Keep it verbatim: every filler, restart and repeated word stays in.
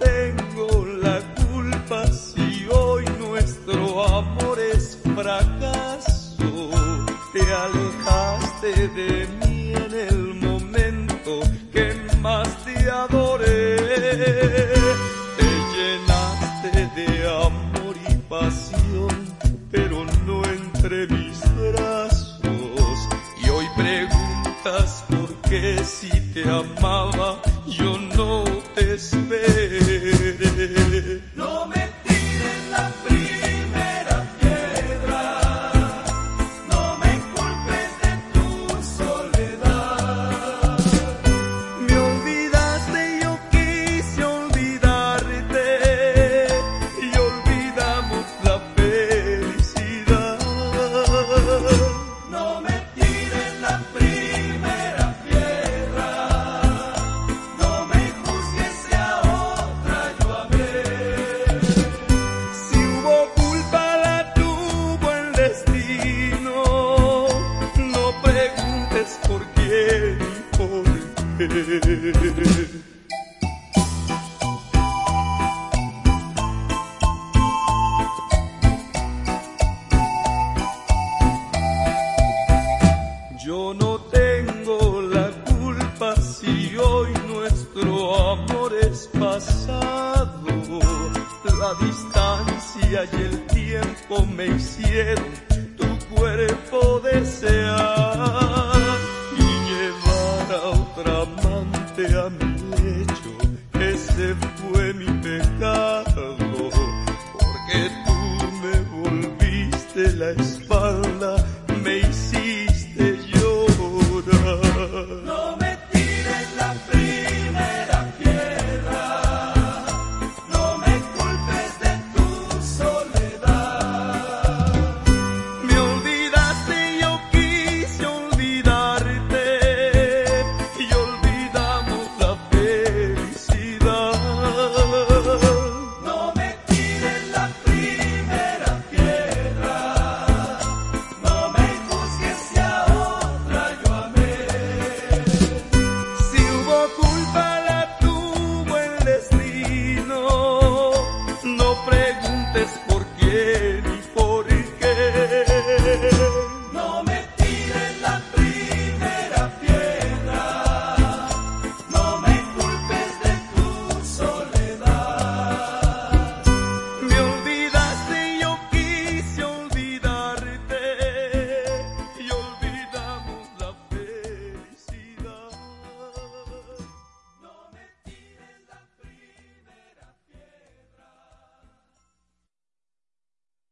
tengo la culpa si hoy nuestro amor es fracaso. Te alejaste de mí en el momento que más te adoré. Te llenaste de amor y pasión, pero no entre mis brazos. Y hoy preguntas por qué si te amaba yo no te esperé. No me tires la primera piedra, no me culpes de tu soledad. Me olvidaste y yo quise olvidarte, y olvidamos la felicidad. No me tires la primera piedra, no me juzgues si a otra yo amé. Si hubo culpa la tuvo el destino, no preguntes por quién y por qué. Yo no tengo la culpa si hoy nuestro amor es pasado. La distancia y el tiempo me hicieron tu cuerpo desear.